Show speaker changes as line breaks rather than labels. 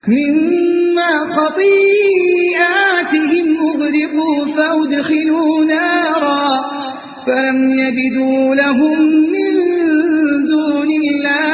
مما خطيئاتهم أغرقوا فأدخلوا نارا فلم يجدوا لهم من دون الله